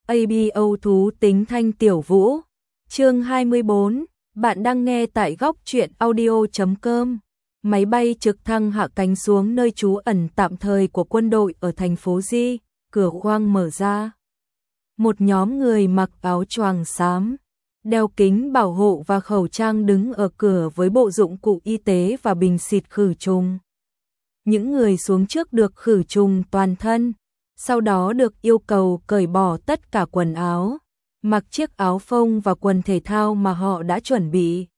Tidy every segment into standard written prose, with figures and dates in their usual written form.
ABO thú tính thanh tiểu vũ. Chương 24, bạn đang nghe tại góc truyện audio.com. Máy bay trực thăng hạ cánh xuống nơi trú ẩn tạm thời của quân đội ở thành phố Di, cửa khoang mở ra. Một nhóm người mặc áo choàng xám, đeo kính bảo hộ và khẩu trang đứng ở cửa với bộ dụng cụ y tế và bình xịt khử trùng. Những người xuống trước được khử trùng toàn thân, sau đó được yêu cầu cởi bỏ tất cả quần áo, mặc chiếc áo phông và quần thể thao mà họ đã chuẩn bị.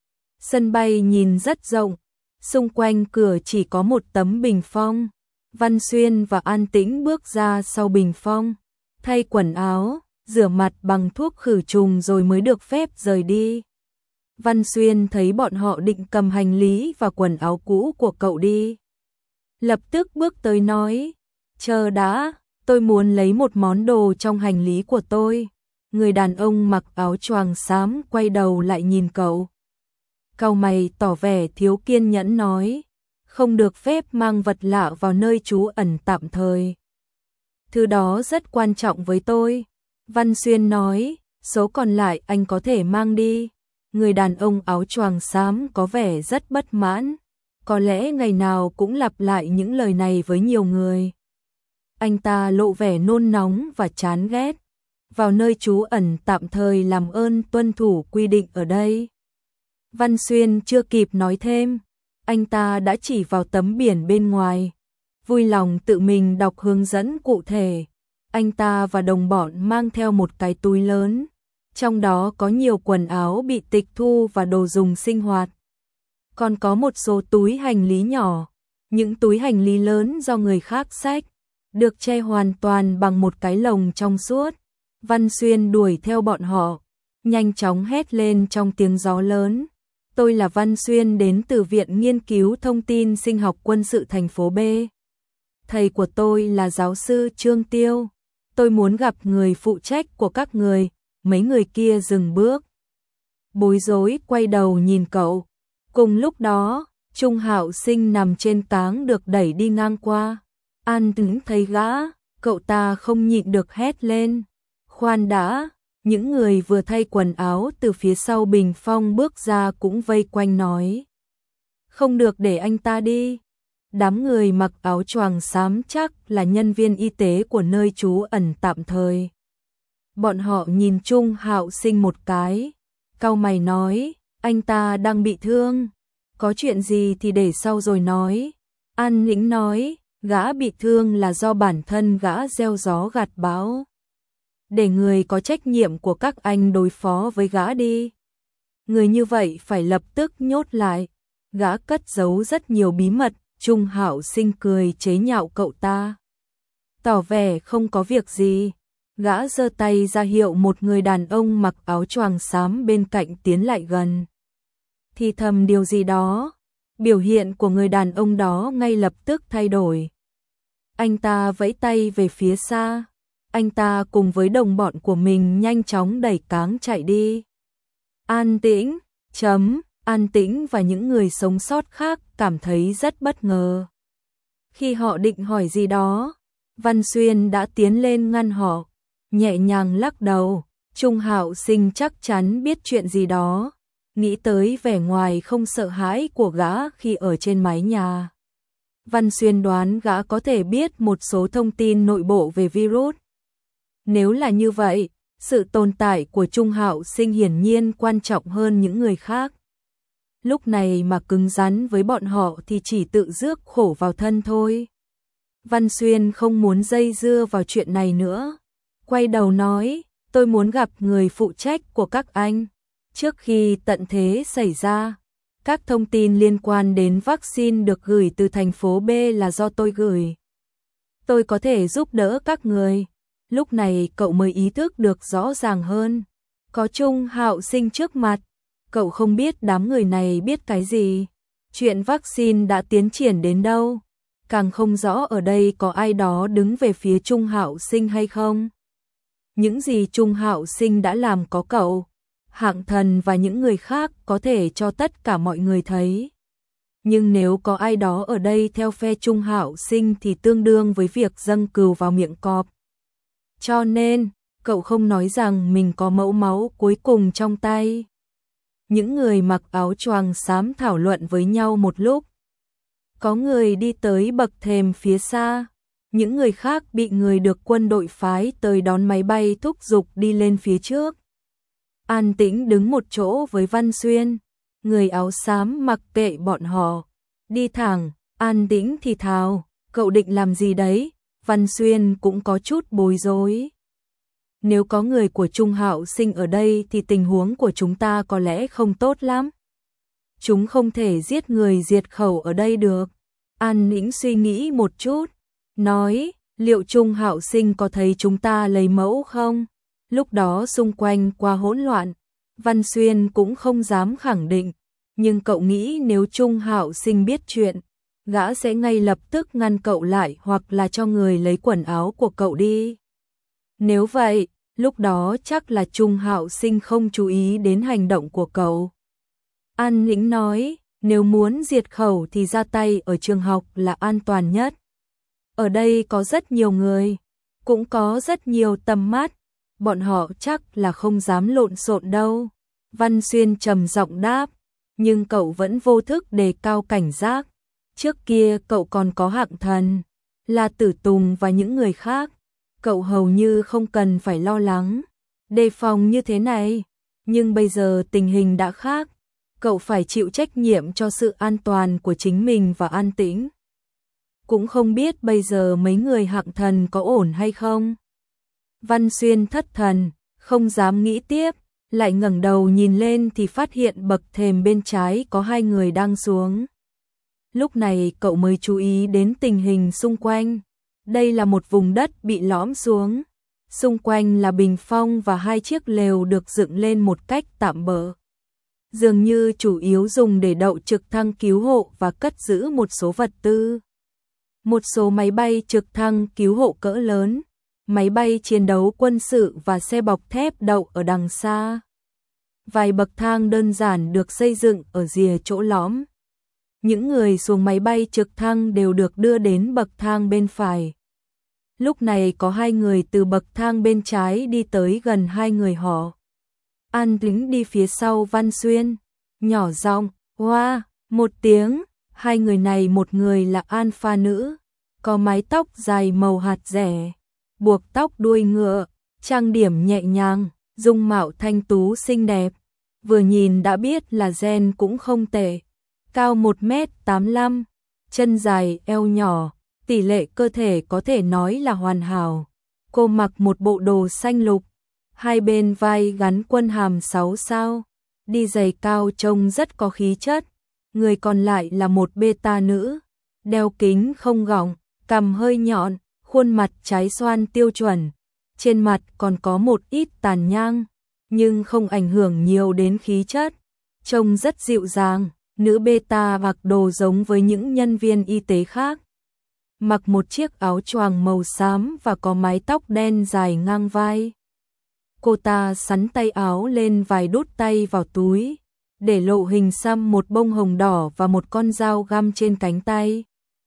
Sân bay nhìn rất rộng, xung quanh cửa chỉ có một tấm bình phong. Văn Xuyên và An Tĩnh bước ra sau bình phong, thay quần áo, rửa mặt bằng thuốc khử trùng rồi mới được phép rời đi. Văn Xuyên thấy bọn họ định cầm hành lý và quần áo cũ của cậu đi, lập tức bước tới nói, chờ đã, tôi muốn lấy một món đồ trong hành lý của tôi. Người đàn ông mặc áo choàng xám quay đầu lại nhìn cậu, cau mày tỏ vẻ thiếu kiên nhẫn nói, không được phép mang vật lạ vào nơi trú ẩn tạm thời. Thứ đó rất quan trọng với tôi. Văn Xuyên nói, số còn lại anh có thể mang đi. Người đàn ông áo choàng xám có vẻ rất bất mãn, có lẽ ngày nào cũng lặp lại những lời này với nhiều người. Anh ta lộ vẻ nôn nóng và chán ghét. Vào nơi trú ẩn tạm thời làm ơn tuân thủ quy định ở đây. Văn Xuyên chưa kịp nói thêm, anh ta đã chỉ vào tấm biển bên ngoài, vui lòng tự mình đọc hướng dẫn cụ thể. Anh ta và đồng bọn mang theo một cái túi lớn, trong đó có nhiều quần áo bị tịch thu và đồ dùng sinh hoạt. Còn có một số túi hành lý nhỏ, những túi hành lý lớn do người khác xách, được che hoàn toàn bằng một cái lồng trong suốt. Văn Xuyên đuổi theo bọn họ, nhanh chóng hét lên trong tiếng gió lớn. Tôi là Văn Xuyên đến từ Viện Nghiên cứu Thông tin Sinh học Quân sự thành phố B. Thầy của tôi là giáo sư Trương Tiêu. Tôi muốn gặp người phụ trách của các người. Mấy người kia dừng bước, bối rối quay đầu nhìn cậu. Cùng lúc đó, Trung Hạo Sinh nằm trên cáng được đẩy đi ngang qua. An Tĩnh thấy gã, cậu ta không nhịn được hét lên. Khoan đã, những người vừa thay quần áo từ phía sau bình phong bước ra cũng vây quanh nói. Không được để anh ta đi. Đám người mặc áo choàng xám chắc là nhân viên y tế của nơi trú ẩn tạm thời. Bọn họ nhìn Trung Hạo Sinh một cái, cau mày nói, anh ta đang bị thương. Có chuyện gì thì để sau rồi nói. An Tĩnh nói, gã bị thương là do bản thân gã gieo gió gặt bão. Để người có trách nhiệm của các anh đối phó với gã đi. Người như vậy phải lập tức nhốt lại. Gã cất giấu rất nhiều bí mật. Trung Hạo Sinh cười chế nhạo cậu ta, tỏ vẻ không có việc gì. Gã giơ tay ra hiệu một người đàn ông mặc áo choàng xám bên cạnh tiến lại gần, thì thầm điều gì đó. Biểu hiện của người đàn ông đó ngay lập tức thay đổi. Anh ta vẫy tay về phía xa. Anh ta cùng với đồng bọn của mình nhanh chóng đẩy cáng chạy đi. An Tĩnh, An Tĩnh và những người sống sót khác cảm thấy rất bất ngờ. Khi họ định hỏi gì đó, Văn Xuyên đã tiến lên ngăn họ, nhẹ nhàng lắc đầu. Trung Hạo Sinh chắc chắn biết chuyện gì đó, nghĩ tới vẻ ngoài không sợ hãi của gã khi ở trên mái nhà. Văn Xuyên đoán gã có thể biết một số thông tin nội bộ về virus. Nếu là như vậy, sự tồn tại của Trung Hạo Sinh hiển nhiên quan trọng hơn những người khác. Lúc này mà cứng rắn với bọn họ thì chỉ tự rước khổ vào thân thôi. Văn Xuyên không muốn dây dưa vào chuyện này nữa. Quay đầu nói, tôi muốn gặp người phụ trách của các anh. Trước khi tận thế xảy ra, các thông tin liên quan đến vaccine được gửi từ thành phố B là do tôi gửi. Tôi có thể giúp đỡ các người. Lúc này cậu mới ý thức được rõ ràng hơn. Có Trung Hạo Sinh trước mặt, cậu không biết đám người này biết cái gì, chuyện vaccine đã tiến triển đến đâu, càng không rõ ở đây có ai đó đứng về phía Trung Hạo Sinh hay không. Những gì Trung Hạo Sinh đã làm có cậu, Hạng Thần và những người khác có thể cho tất cả mọi người thấy. Nhưng nếu có ai đó ở đây theo phe Trung Hạo Sinh thì tương đương với việc dâng cừu vào miệng cọp. Cho nên, cậu không nói rằng mình có mẫu máu cuối cùng trong tay. Những người mặc áo choàng xám thảo luận với nhau một lúc. Có người đi tới bậc thềm phía xa, những người khác bị người được quân đội phái tới đón máy bay thúc giục đi lên phía trước. An Tĩnh đứng một chỗ với Văn Xuyên, người áo xám mặc kệ bọn họ, đi thẳng. An Tĩnh thì thào, cậu định làm gì đấy? Văn Xuyên cũng có chút bối rối. Nếu có người của Trung Hạo Sinh ở đây thì tình huống của chúng ta có lẽ không tốt lắm. Chúng không thể giết người diệt khẩu ở đây được. An Tĩnh suy nghĩ một chút, nói, liệu Trung Hạo Sinh có thấy chúng ta lấy mẫu không? Lúc đó xung quanh quá hỗn loạn, Văn Xuyên cũng không dám khẳng định, nhưng cậu nghĩ nếu Trung Hạo Sinh biết chuyện, gã sẽ ngay lập tức ngăn cậu lại hoặc là cho người lấy quần áo của cậu đi. Nếu vậy, lúc đó chắc là Trung Hạo Sinh không chú ý đến hành động của cậu. An Tĩnh nói, nếu muốn diệt khẩu thì ra tay ở trường học là an toàn nhất. Ở đây có rất nhiều người, cũng có rất nhiều tầm mắt, bọn họ chắc là không dám lộn xộn đâu. Văn Xuyên trầm giọng đáp, nhưng cậu vẫn vô thức đề cao cảnh giác. Trước kia cậu còn có Hạng Thần, là Tử Tùng và những người khác. Cậu hầu như không cần phải lo lắng, đề phòng như thế này. Nhưng bây giờ tình hình đã khác. Cậu phải chịu trách nhiệm cho sự an toàn của chính mình và An Tĩnh. Cũng không biết bây giờ mấy người Hạng Thần có ổn hay không. Văn Xuyên thất thần, không dám nghĩ tiếp, lại ngẩng đầu nhìn lên thì phát hiện bậc thềm bên trái có hai người đang xuống. Lúc này cậu mới chú ý đến tình hình xung quanh. Đây là một vùng đất bị lõm xuống. Xung quanh là bình phong và hai chiếc lều được dựng lên một cách tạm bợ. Dường như chủ yếu dùng để đậu trực thăng cứu hộ và cất giữ một số vật tư. Một số máy bay trực thăng cứu hộ cỡ lớn, máy bay chiến đấu quân sự và xe bọc thép đậu ở đằng xa. Vài bậc thang đơn giản được xây dựng ở rìa chỗ lõm. Những người xuống máy bay trực thăng đều được đưa đến bậc thang bên phải. Lúc này có hai người từ bậc thang bên trái đi tới gần hai người họ. An Tĩnh đi phía sau Văn Xuyên, nhỏ giọng, "Hoa!" một tiếng. Hai người này, một người là alpha nữ, có mái tóc dài màu hạt rẻ, buộc tóc đuôi ngựa, trang điểm nhẹ nhàng, dung mạo thanh tú xinh đẹp, vừa nhìn đã biết là gen cũng không tệ. Cao 1m85, chân dài eo nhỏ, tỷ lệ cơ thể có thể nói là hoàn hảo. Cô mặc một bộ đồ xanh lục, hai bên vai gắn quân hàm 6 sao, đi giày cao trông rất có khí chất. Người còn lại là một beta nữ, đeo kính không gọng, cằm hơi nhọn, khuôn mặt trái xoan tiêu chuẩn. Trên mặt còn có một ít tàn nhang, nhưng không ảnh hưởng nhiều đến khí chất. Trông rất dịu dàng. Nữ beta mặc đồ giống với những nhân viên y tế khác. Mặc một chiếc áo choàng màu xám và có mái tóc đen dài ngang vai. Cô ta xắn tay áo lên vài đút tay vào túi, để lộ hình xăm một bông hồng đỏ và một con dao găm trên cánh tay.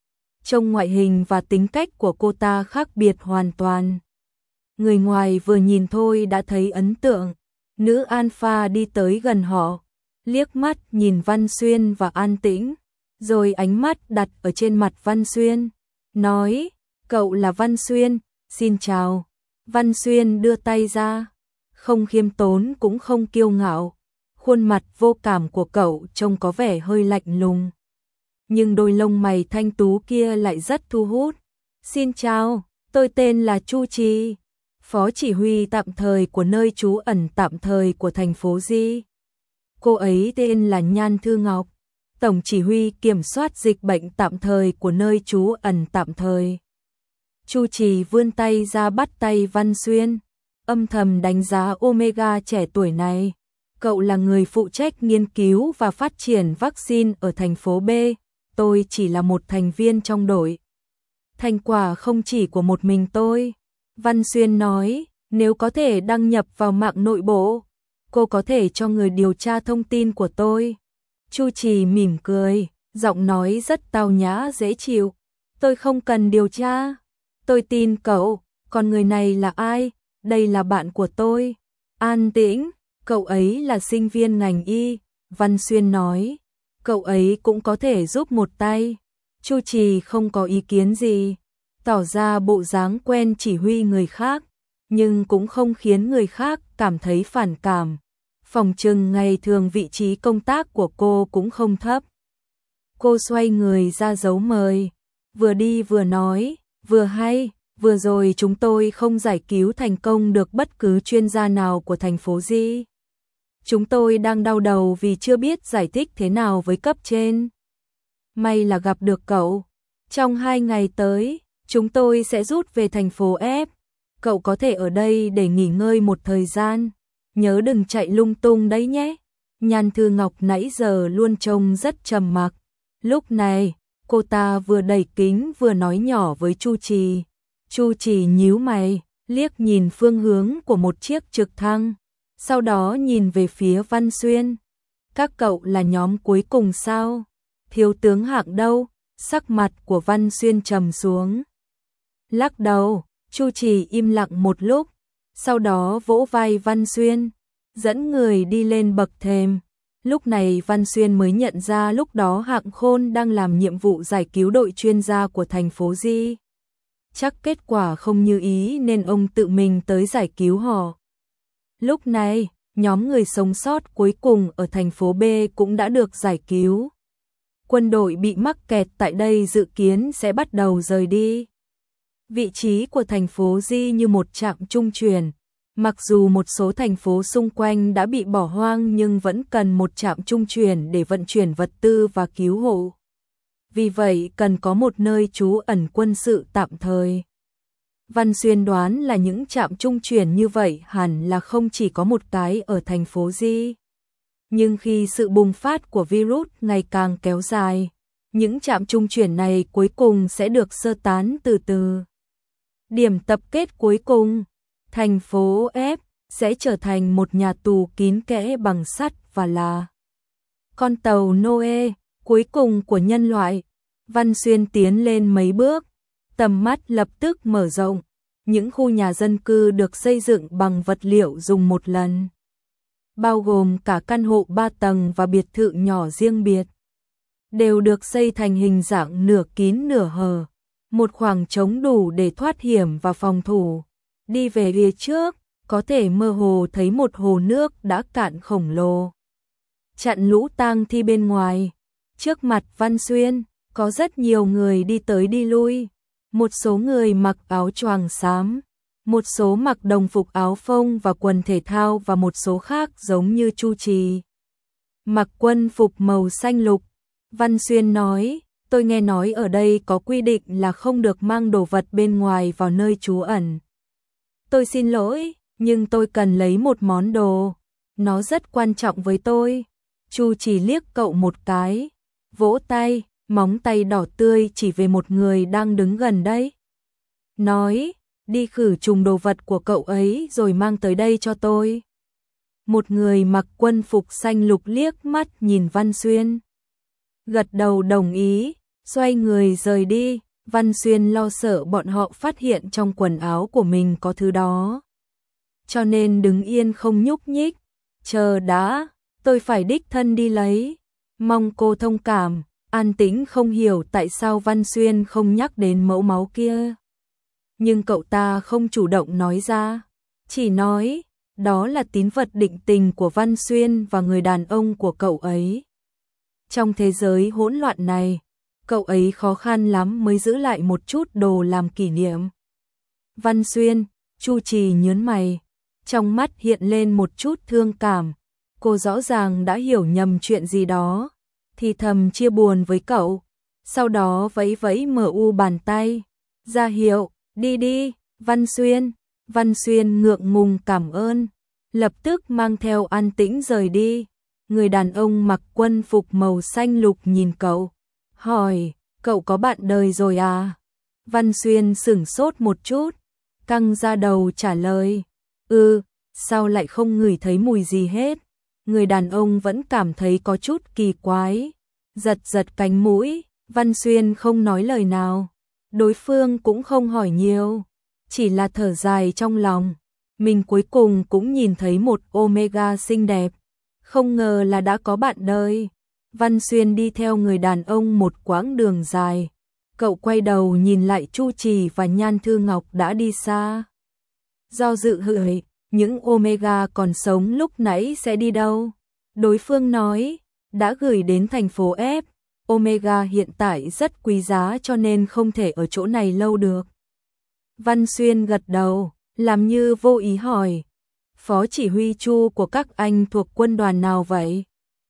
Trông ngoại hình và tính cách của cô ta khác biệt hoàn toàn. Người ngoài vừa nhìn thôi đã thấy ấn tượng. Nữ alpha đi tới gần họ, liếc mắt nhìn Văn Xuyên và An Tĩnh, rồi ánh mắt đặt ở trên mặt Văn Xuyên, nói, "Cậu là Văn Xuyên, xin chào." Văn Xuyên đưa tay ra, không khiêm tốn cũng không kiêu ngạo. Khuôn mặt vô cảm của cậu trông có vẻ hơi lạnh lùng, nhưng đôi lông mày thanh tú kia lại rất thu hút. "Xin chào, tôi tên là Chu Trì, phó chỉ huy tạm thời của nơi trú ẩn tạm thời của thành phố Di." Cô ấy tên là Nhan Thư Ngọc, tổng chỉ huy kiểm soát dịch bệnh tạm thời của nơi trú ẩn tạm thời. Chu Trì vươn tay ra bắt tay Văn Xuyên, âm thầm đánh giá Omega trẻ tuổi này. "Cậu là người phụ trách nghiên cứu và phát triển vaccine ở thành phố B, tôi chỉ là một thành viên trong đội. Thành quả không chỉ của một mình tôi." Văn Xuyên nói, "Nếu có thể đăng nhập vào mạng nội bộ, cô có thể cho người điều tra thông tin của tôi." Chu Trì mỉm cười, giọng nói rất tao nhã dễ chịu. "Tôi không cần điều tra, tôi tin cậu, còn người này là ai?" đây là bạn của tôi. An Tĩnh, cậu ấy là sinh viên ngành y, Văn Xuyên nói. Cậu ấy cũng có thể giúp một tay. Chu Trì không có ý kiến gì, tỏ ra bộ dáng quen chỉ huy người khác, nhưng cũng không khiến người khác cảm thấy phản cảm. Phòng trừng ngày thường vị trí công tác của cô cũng không thấp. Cô xoay người ra dấu mời, vừa đi vừa nói, vừa hay, vừa rồi chúng tôi không giải cứu thành công được bất cứ chuyên gia nào của thành phố Di. Chúng tôi đang đau đầu vì chưa biết giải thích thế nào với cấp trên. May là gặp được cậu. Trong 2 ngày tới, chúng tôi sẽ rút về thành phố F. Cậu có thể ở đây để nghỉ ngơi một thời gian. Nhớ đừng chạy lung tung đấy nhé. Nhan Thư Ngọc nãy giờ luôn trông rất trầm mặc. Lúc này, cô ta vừa đẩy kính vừa nói nhỏ với Chu Trì. Chu Trì nhíu mày, liếc nhìn phương hướng của một chiếc trực thăng, sau đó nhìn về phía Văn Xuyên. Các cậu là nhóm cuối cùng sao? Thiếu tướng Hạng đâu? Sắc mặt của Văn Xuyên trầm xuống. Lắc đầu, Chu Trì im lặng một lúc, sau đó vỗ vai Văn Xuyên, dẫn người đi lên bậc thềm. Lúc này Văn Xuyên mới nhận ra lúc đó Hạng Khôn đang làm nhiệm vụ giải cứu đội chuyên gia của thành phố Di. Chắc kết quả không như ý nên ông tự mình tới giải cứu họ. Lúc này, nhóm người sống sót cuối cùng ở thành phố B cũng đã được giải cứu. Quân đội bị mắc kẹt tại đây dự kiến sẽ bắt đầu rời đi. Vị trí của thành phố Di như một trạm trung chuyển. Mặc dù một số thành phố xung quanh đã bị bỏ hoang nhưng vẫn cần một trạm trung chuyển để vận chuyển vật tư và cứu hộ. Vì vậy cần có một nơi trú ẩn quân sự tạm thời. Văn Xuyên đoán là những trạm trung chuyển như vậy hẳn là không chỉ có một cái ở thành phố Di. Nhưng khi sự bùng phát của virus ngày càng kéo dài, những trạm trung chuyển này cuối cùng sẽ được sơ tán từ từ. Điểm tập kết cuối cùng, thành phố F sẽ trở thành một nhà tù kín kẽ bằng sắt và là con tàu Noe cuối cùng của nhân loại. Văn Xuyên tiến lên mấy bước, tầm mắt lập tức mở rộng. Những khu nhà dân cư được xây dựng bằng vật liệu dùng một lần, bao gồm cả căn hộ 3 tầng và biệt thự nhỏ riêng biệt, đều được xây thành hình dạng nửa kín nửa hở, một khoảng trống đủ để thoát hiểm và phòng thủ. Đi về phía trước, có thể mơ hồ thấy một hồ nước đã cạn khổng lồ, chặn lũ tang thi bên ngoài. Trước mặt Văn Xuyên, có rất nhiều người đi tới đi lui. Một số người mặc áo choàng xám, một số mặc đồng phục áo phông và quần thể thao và một số khác giống như Chu Trì mặc quân phục màu xanh lục. Văn Xuyên nói, tôi nghe nói ở đây có quy định là không được mang đồ vật bên ngoài vào nơi trú ẩn. Tôi xin lỗi, nhưng tôi cần lấy một món đồ. Nó rất quan trọng với tôi. Chu Trì liếc cậu một cái, vỗ tay, móng tay đỏ tươi chỉ về một người đang đứng gần đấy. Nói, đi khử trùng đồ vật của cậu ấy rồi mang tới đây cho tôi. Một người mặc quân phục xanh lục liếc mắt nhìn Văn Xuyên, gật đầu đồng ý, xoay người rời đi. Văn Xuyên lo sợ bọn họ phát hiện trong quần áo của mình có thứ đó, cho nên đứng yên không nhúc nhích. Chờ đã, tôi phải đích thân đi lấy. Mong cô thông cảm. An Tĩnh không hiểu tại sao Văn Xuyên không nhắc đến mẫu máu kia. Nhưng cậu ta không chủ động nói ra, chỉ nói, đó là tín vật định tình của Văn Xuyên và người đàn ông của cậu ấy. Trong thế giới hỗn loạn này, cậu ấy khó khăn lắm mới giữ lại một chút đồ làm kỷ niệm. Văn Xuyên, Chu Trì nhớn mày, trong mắt hiện lên một chút thương cảm. Cô rõ ràng đã hiểu nhầm chuyện gì đó, thì thầm chia buồn với cậu, sau đó vẫy vẫy bàn tay, ra hiệu, đi đi, Văn Xuyên. Văn Xuyên ngượng ngùng cảm ơn, lập tức mang theo An Tĩnh rời đi. Người đàn ông mặc quân phục màu xanh lục nhìn cậu, hỏi, cậu có bạn đời rồi à? Văn Xuyên sửng sốt một chút, căng ra đầu trả lời, sao lại không ngửi thấy mùi gì hết? Người đàn ông vẫn cảm thấy có chút kỳ quái, giật giật cánh mũi. Văn Xuyên không nói lời nào, đối phương cũng không hỏi nhiều, chỉ là thở dài trong lòng. mình cuối cùng cũng nhìn thấy một Omega xinh đẹp, không ngờ là đã có bạn đời. Văn Xuyên đi theo người đàn ông một quãng đường dài, cậu quay đầu nhìn lại Chu Trì và Nhan Thư Ngọc đã đi xa. Do dự hửi, những Omega còn sống lúc nãy sẽ đi đâu? Đối phương nói, đã gửi đến thành phố F, Omega hiện tại rất quý giá cho nên không thể ở chỗ này lâu được. Văn Xuyên gật đầu, làm như vô ý hỏi, phó chỉ huy Chu của các anh thuộc quân đoàn nào vậy?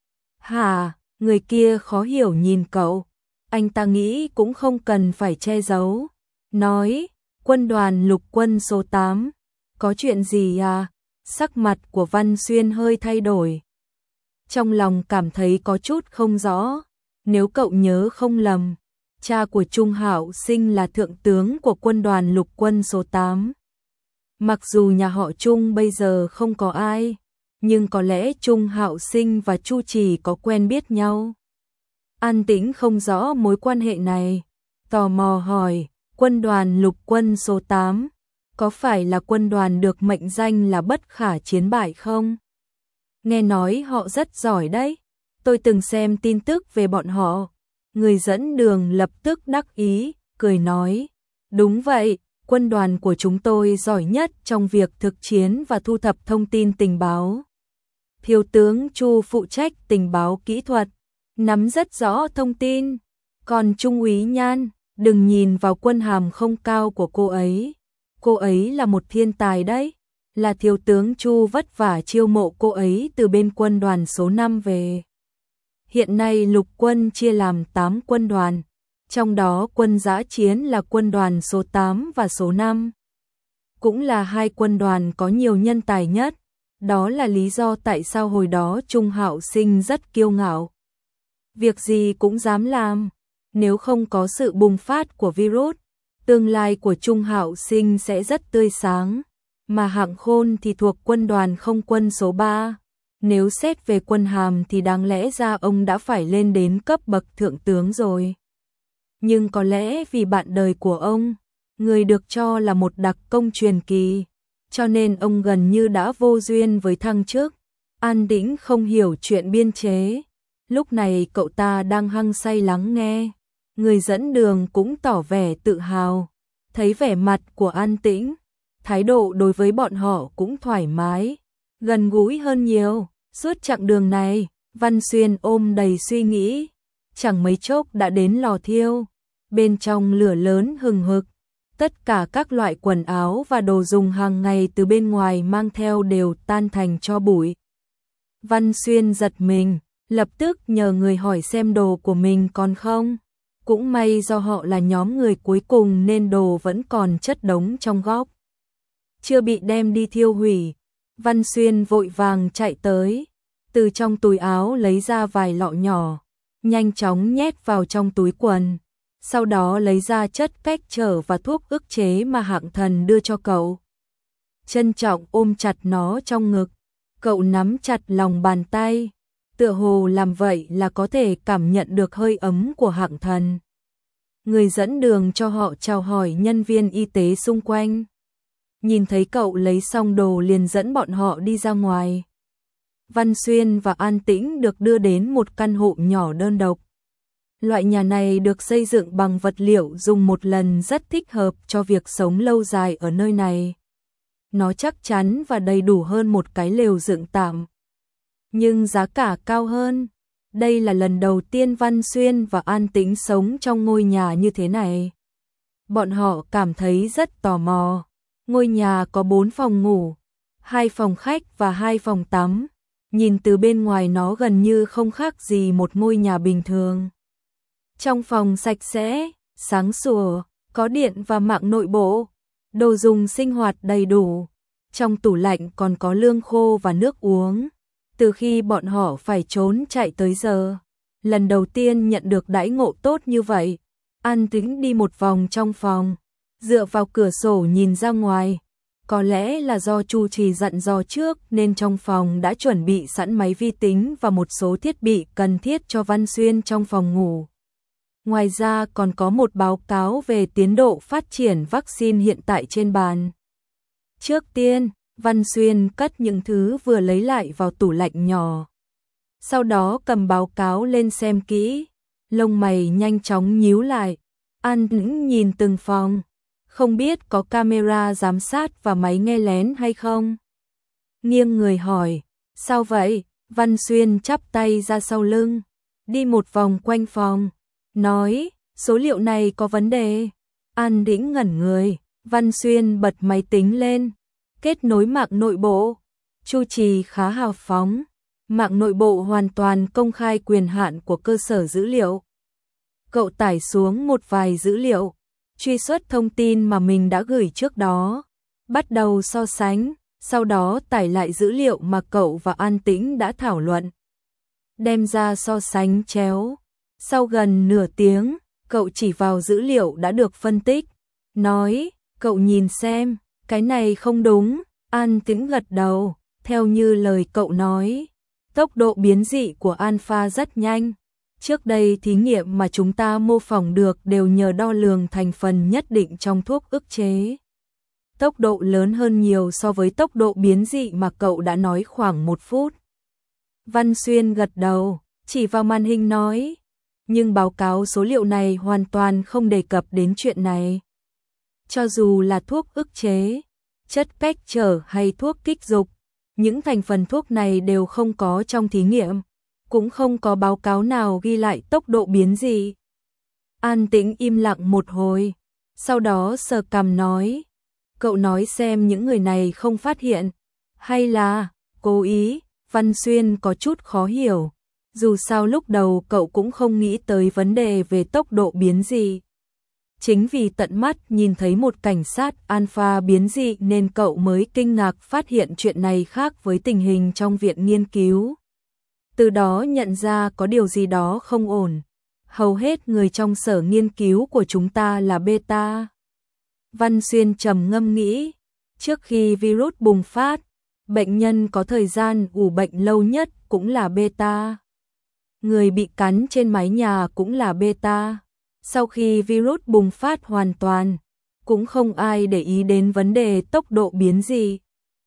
Hả, người kia khó hiểu nhìn cậu, anh ta nghĩ cũng không cần phải che giấu. Nói, quân đoàn lục quân số 8, có chuyện gì à? Sắc mặt của Văn Xuyên hơi thay đổi. Trong lòng cảm thấy có chút không rõ, nếu cậu nhớ không lầm, cha của Trung Hạo Sinh là thượng tướng của quân đoàn lục quân số 8. Mặc dù nhà họ Trung bây giờ không có ai, nhưng có lẽ Trung Hạo Sinh và Chu Trì có quen biết nhau. An Tĩnh không rõ mối quan hệ này, tò mò hỏi, quân đoàn lục quân số 8, có phải là quân đoàn được mệnh danh là bất khả chiến bại không? Nghe nói họ rất giỏi đấy, tôi từng xem tin tức về bọn họ. Người dẫn đường lập tức đắc ý, cười nói, đúng vậy, quân đoàn của chúng tôi giỏi nhất trong việc thực chiến và thu thập thông tin tình báo. Thiếu tướng Chu phụ trách tình báo kỹ thuật, nắm rất rõ thông tin, còn Trung úy Nhan, đừng nhìn vào quân hàm không cao của cô ấy là một thiên tài đấy, là thiếu tướng Chu vất vả chiêu mộ cô ấy từ bên quân đoàn số 5 về. Hiện nay lục quân chia làm 8 quân đoàn, trong đó quân dã chiến là quân đoàn số 8 và số 5. Cũng là hai quân đoàn có nhiều nhân tài nhất, đó là lý do tại sao hồi đó Trung Hạo Sinh rất kiêu ngạo. Việc gì cũng dám làm, nếu không có sự bùng phát của virus, tương lai của Trung Hạo Sinh sẽ rất tươi sáng, mà Hạng Khôn thì thuộc quân đoàn không quân số 3. Nếu xét về quân hàm thì đáng lẽ ra ông đã phải lên đến cấp bậc thượng tướng rồi. Nhưng có lẽ vì bạn đời của ông, người được cho là một đặc công truyền kỳ, cho nên ông gần như đã vô duyên với thăng chức. An Tĩnh không hiểu chuyện biên chế, lúc này cậu ta đang hăng say lắng nghe. Người dẫn đường cũng tỏ vẻ tự hào, thấy vẻ mặt của An Tĩnh, thái độ đối với bọn họ cũng thoải mái, gần gũi hơn nhiều. Suốt chặng đường này, Văn Xuyên ôm đầy suy nghĩ, chẳng mấy chốc đã đến lò thiêu, bên trong lửa lớn hừng hực, tất cả các loại quần áo và đồ dùng hàng ngày từ bên ngoài mang theo đều tan thành tro bụi. Văn Xuyên giật mình, lập tức nhờ người hỏi xem đồ của mình còn không. Cũng may do họ là nhóm người cuối cùng nên đồ vẫn còn chất đống trong góc, chưa bị đem đi thiêu hủy. Văn Xuyên vội vàng chạy tới, từ trong túi áo lấy ra vài lọ nhỏ, nhanh chóng nhét vào trong túi quần, sau đó lấy ra chất cách trở và thuốc ức chế mà Hạng Thần đưa cho cậu. Trân trọng ôm chặt nó trong ngực, cậu nắm chặt lòng bàn tay, tựa hồ làm vậy là có thể cảm nhận được hơi ấm của Hạng Thần. Người dẫn đường cho họ chào hỏi nhân viên y tế xung quanh. Nhìn thấy cậu lấy xong đồ liền dẫn bọn họ đi ra ngoài. Văn Xuyên và An Tĩnh được đưa đến một căn hộ nhỏ đơn độc. Loại nhà này được xây dựng bằng vật liệu dùng một lần rất thích hợp cho việc sống lâu dài ở nơi này. Nó chắc chắn và đầy đủ hơn một cái lều dựng tạm. Nhưng giá cả cao hơn. Đây là lần đầu tiên Văn Xuyên và An Tĩnh sống trong ngôi nhà như thế này. Bọn họ cảm thấy rất tò mò. Ngôi nhà có 4 phòng ngủ, 2 phòng khách và 2 phòng tắm. Nhìn từ bên ngoài nó gần như không khác gì một ngôi nhà bình thường. Trong phòng sạch sẽ, sáng sủa, có điện và mạng nội bộ, đồ dùng sinh hoạt đầy đủ. Trong tủ lạnh còn có lương khô và nước uống. Từ khi bọn họ phải trốn chạy tới giờ, lần đầu tiên nhận được đãi ngộ tốt như vậy. An Tĩnh đi một vòng trong phòng, dựa vào cửa sổ nhìn ra ngoài. Có lẽ là do Chu Trì dặn dò trước nên trong phòng đã chuẩn bị sẵn máy vi tính và một số thiết bị cần thiết cho Văn Xuyên trong phòng ngủ. Ngoài ra còn có một báo cáo về tiến độ phát triển vaccine hiện tại trên bàn. Trước tiên, Văn Xuyên cất những thứ vừa lấy lại vào tủ lạnh nhỏ. Sau đó cầm báo cáo lên xem kỹ, lông mày nhanh chóng nhíu lại. An Tĩnh nhìn từng phòng, không biết có camera giám sát và máy nghe lén hay không. Nghiêng người hỏi, sao vậy? Văn Xuyên chắp tay ra sau lưng, đi một vòng quanh phòng, nói, số liệu này có vấn đề. An Tĩnh ngẩn người, Văn Xuyên bật máy tính lên, kết nối mạng nội bộ. Chu Trì khá hào phóng, mạng nội bộ hoàn toàn công khai quyền hạn của cơ sở dữ liệu. Cậu tải xuống một vài dữ liệu, truy xuất thông tin mà mình đã gửi trước đó, bắt đầu so sánh, sau đó tải lại dữ liệu mà cậu và An Tĩnh đã thảo luận. Đem ra so sánh chéo. Sau gần nửa tiếng, cậu chỉ vào dữ liệu đã được phân tích, nói, cậu nhìn xem, cái này không đúng. An Tĩnh gật đầu, theo như lời cậu nói, tốc độ biến dị của alpha rất nhanh. Trước đây thí nghiệm mà chúng ta mô phỏng được đều nhờ đo lường thành phần nhất định trong thuốc ức chế. Tốc độ lớn hơn nhiều so với tốc độ biến dị mà cậu đã nói khoảng 1 phút. Văn Xuyên gật đầu, chỉ vào màn hình nói, nhưng báo cáo số liệu này hoàn toàn không đề cập đến chuyện này. Cho dù là thuốc ức chế, chất cách trở hay thuốc kích dục, những thành phần thuốc này đều không có trong thí nghiệm, cũng không có báo cáo nào ghi lại tốc độ biến dị. An Tĩnh im lặng một hồi, sau đó sờ cằm nói, cậu nói xem những người này không phát hiện, hay là cố ý? Văn Xuyên có chút khó hiểu, dù sao lúc đầu cậu cũng không nghĩ tới vấn đề về tốc độ biến dị. Chính vì tận mắt nhìn thấy một cảnh sát alpha biến dị nên cậu mới kinh ngạc phát hiện chuyện này khác với tình hình trong viện nghiên cứu. Từ đó nhận ra có điều gì đó không ổn. Hầu hết người trong sở nghiên cứu của chúng ta là beta. Văn Xuyên trầm ngâm nghĩ, trước khi virus bùng phát, bệnh nhân có thời gian ủ bệnh lâu nhất cũng là beta. Người bị cắn trên mái nhà cũng là beta. Sau khi virus bùng phát hoàn toàn, cũng không ai để ý đến vấn đề tốc độ biến dị.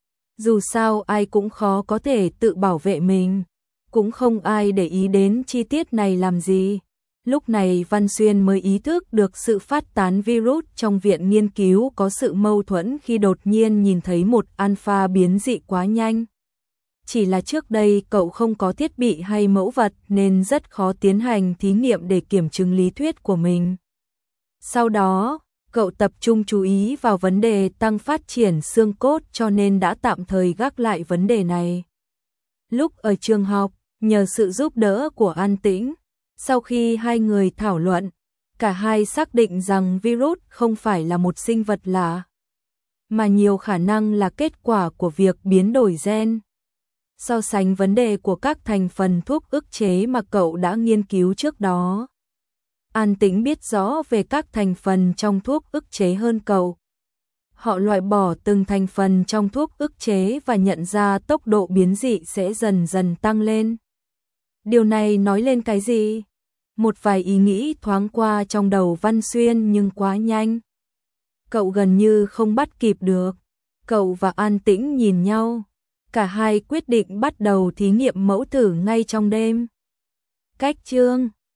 Dù sao ai cũng khó có thể tự bảo vệ mình, cũng không ai để ý đến chi tiết này làm gì. Lúc này Văn Xuyên mới ý thức được sự phát tán virus trong viện nghiên cứu có sự mâu thuẫn khi đột nhiên nhìn thấy một alpha biến dị quá nhanh. Chỉ là trước đây cậu không có thiết bị hay mẫu vật nên rất khó tiến hành thí nghiệm để kiểm chứng lý thuyết của mình. Sau đó, cậu tập trung chú ý vào vấn đề tăng phát triển xương cốt cho nên đã tạm thời gác lại vấn đề này. Lúc ở trường học, nhờ sự giúp đỡ của An Tĩnh, sau khi hai người thảo luận, cả hai xác định rằng virus không phải là một sinh vật lạ, mà nhiều khả năng là kết quả của việc biến đổi gen. So sánh vấn đề của các thành phần thuốc ức chế mà cậu đã nghiên cứu trước đó. An Tĩnh biết rõ về các thành phần trong thuốc ức chế hơn cậu. Họ loại bỏ từng thành phần trong thuốc ức chế và nhận ra tốc độ biến dị sẽ dần dần tăng lên. Điều này nói lên cái gì? Một vài ý nghĩ thoáng qua trong đầu Văn Xuyên nhưng quá nhanh. Cậu gần như không bắt kịp được. Cậu và An Tĩnh nhìn nhau. Cả hai quyết định bắt đầu thí nghiệm mẫu thử ngay trong đêm. Cách chương